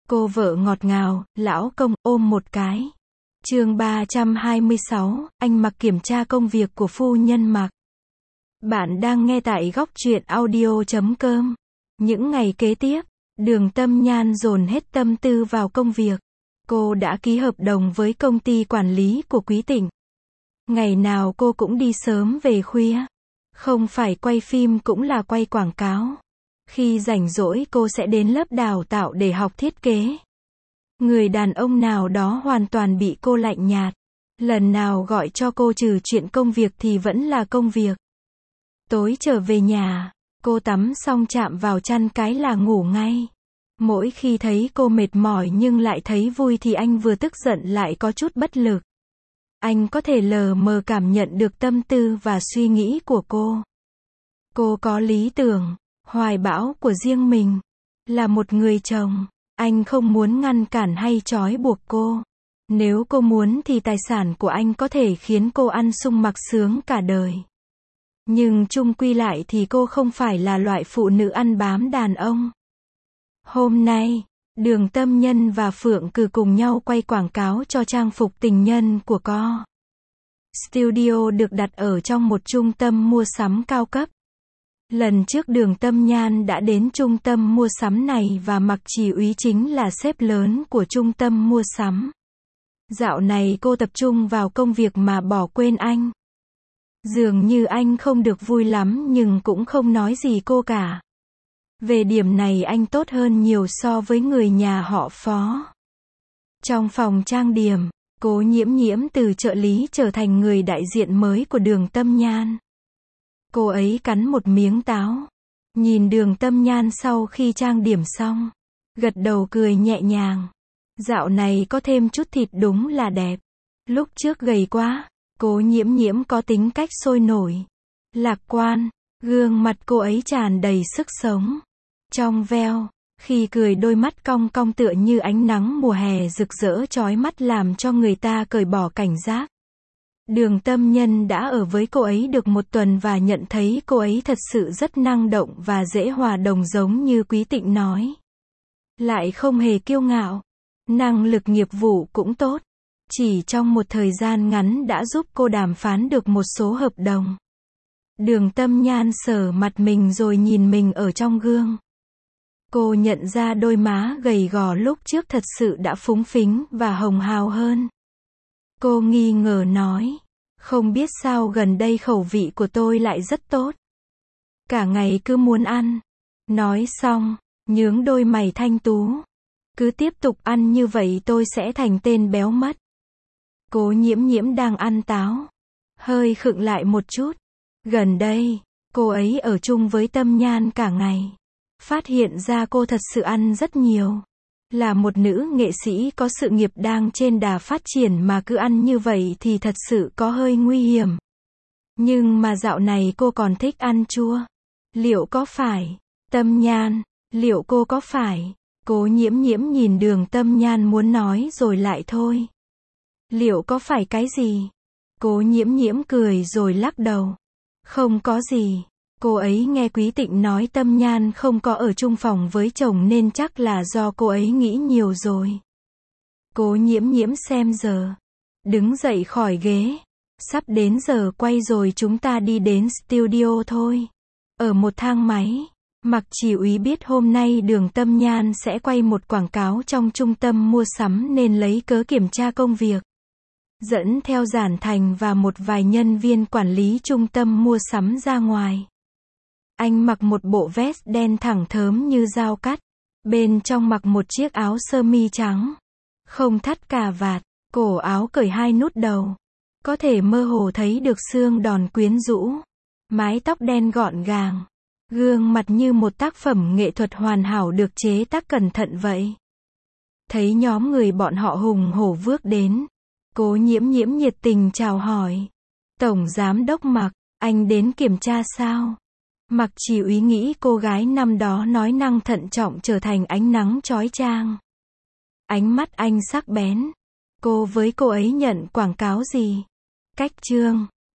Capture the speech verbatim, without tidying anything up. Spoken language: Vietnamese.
Cô vợ ngọt ngào, lão công, ôm một cái. Chương ba trăm hai mươi sáu, anh Mặc kiểm tra công việc của phu nhân Mặc. Bạn đang nghe tại góc truyện audio chấm com. Những ngày kế tiếp, Đường Tâm Nhan dồn hết tâm tư vào công việc. Cô đã ký hợp đồng với công ty quản lý của Quý Tịnh. Ngày nào cô cũng đi sớm về khuya. Không phải quay phim cũng là quay quảng cáo. Khi rảnh rỗi cô sẽ đến lớp đào tạo để học thiết kế. Người đàn ông nào đó hoàn toàn bị cô lạnh nhạt. Lần nào gọi cho cô trừ chuyện công việc thì vẫn là công việc. Tối trở về nhà, cô tắm xong chạm vào chăn cái là ngủ ngay. Mỗi khi thấy cô mệt mỏi nhưng lại thấy vui thì anh vừa tức giận lại có chút bất lực. Anh có thể lờ mờ cảm nhận được tâm tư và suy nghĩ của cô. Cô có lý tưởng, hoài bão của riêng mình. Là một người chồng, anh không muốn ngăn cản hay trói buộc cô. Nếu cô muốn thì tài sản của anh có thể khiến cô ăn sung mặc sướng cả đời. Nhưng chung quy lại thì cô không phải là loại phụ nữ ăn bám đàn ông. Hôm nay, Đường Tâm Nhân và Phượng Cừ cùng nhau quay quảng cáo cho trang phục tình nhân của Co. Studio được đặt ở trong một trung tâm mua sắm cao cấp. Lần trước Đường Tâm Nhan đã đến trung tâm mua sắm này và Mặc Chỉ Úy chính là sếp lớn của trung tâm mua sắm. Dạo này cô tập trung vào công việc mà bỏ quên anh. Dường như anh không được vui lắm nhưng cũng không nói gì cô cả. Về điểm này anh tốt hơn nhiều so với người nhà họ Phó. Trong phòng trang điểm, Cố Nhiễm Nhiễm từ trợ lý trở thành người đại diện mới của Đường Tâm Nhan. Cô ấy cắn một miếng táo. Nhìn Đường Tâm Nhan sau khi trang điểm xong. Gật đầu cười nhẹ nhàng. Dạo này có thêm chút thịt đúng là đẹp. Lúc trước gầy quá. Cố Nhiễm Nhiễm có tính cách sôi nổi, lạc quan. Gương mặt cô ấy tràn đầy sức sống. Trong veo, khi cười đôi mắt cong cong tựa như ánh nắng mùa hè rực rỡ chói mắt làm cho người ta cởi bỏ cảnh giác. Đường Tâm Nhân đã ở với cô ấy được một tuần và nhận thấy cô ấy thật sự rất năng động và dễ hòa đồng giống như Quý Tịnh nói. Lại không hề kiêu ngạo. Năng lực nghiệp vụ cũng tốt. Chỉ trong một thời gian ngắn đã giúp cô đàm phán được một số hợp đồng. Đường Tâm Nhan sờ mặt mình rồi nhìn mình ở trong gương. Cô nhận ra đôi má gầy gò lúc trước thật sự đã phúng phính và hồng hào hơn. Cô nghi ngờ nói, không biết sao gần đây khẩu vị của tôi lại rất tốt. Cả ngày cứ muốn ăn. Nói xong, nhướng đôi mày thanh tú. Cứ tiếp tục ăn như vậy tôi sẽ thành tên béo mất. Cố Nhiễm Nhiễm đang ăn táo. Hơi khựng lại một chút. Gần đây, cô ấy ở chung với Tâm Nhan cả ngày. Phát hiện ra cô thật sự ăn rất nhiều. Là một nữ nghệ sĩ có sự nghiệp đang trên đà phát triển mà cứ ăn như vậy thì thật sự có hơi nguy hiểm. Nhưng mà dạo này cô còn thích ăn chua. Liệu có phải? Tâm Nhan, liệu cô có phải? Cố Nhiễm Nhiễm nhìn Đường Tâm Nhan muốn nói rồi lại thôi. Liệu có phải cái gì? Cố Nhiễm Nhiễm cười rồi lắc đầu. Không có gì. Cô ấy nghe Quý Tịnh nói Tâm Nhan không có ở chung phòng với chồng nên chắc là do cô ấy nghĩ nhiều rồi. Cố Nhiễm Nhiễm xem giờ. Đứng dậy khỏi ghế. Sắp đến giờ quay rồi chúng ta đi đến studio thôi. Ở một thang máy, Mặc Chỉ Úy biết hôm nay Đường Tâm Nhan sẽ quay một quảng cáo trong trung tâm mua sắm nên lấy cớ kiểm tra công việc. Dẫn theo Giản Thành và một vài nhân viên quản lý trung tâm mua sắm ra ngoài. Anh mặc một bộ vest đen thẳng thớm như dao cắt. Bên trong mặc một chiếc áo sơ mi trắng. Không thắt cà vạt, cổ áo cởi hai nút đầu. Có thể mơ hồ thấy được xương đòn quyến rũ. Mái tóc đen gọn gàng. Gương mặt như một tác phẩm nghệ thuật hoàn hảo được chế tác cẩn thận vậy. Thấy nhóm người bọn họ hùng hổ vước đến. Cố Nhiễm Nhiễm nhiệt tình chào hỏi. Tổng giám đốc Mặc, anh đến kiểm tra sao? Mặc Chỉ Úy nghĩ cô gái năm đó nói năng thận trọng trở thành ánh nắng chói chang. Ánh mắt anh sắc bén. Cô với cô ấy nhận quảng cáo gì? Cách chương.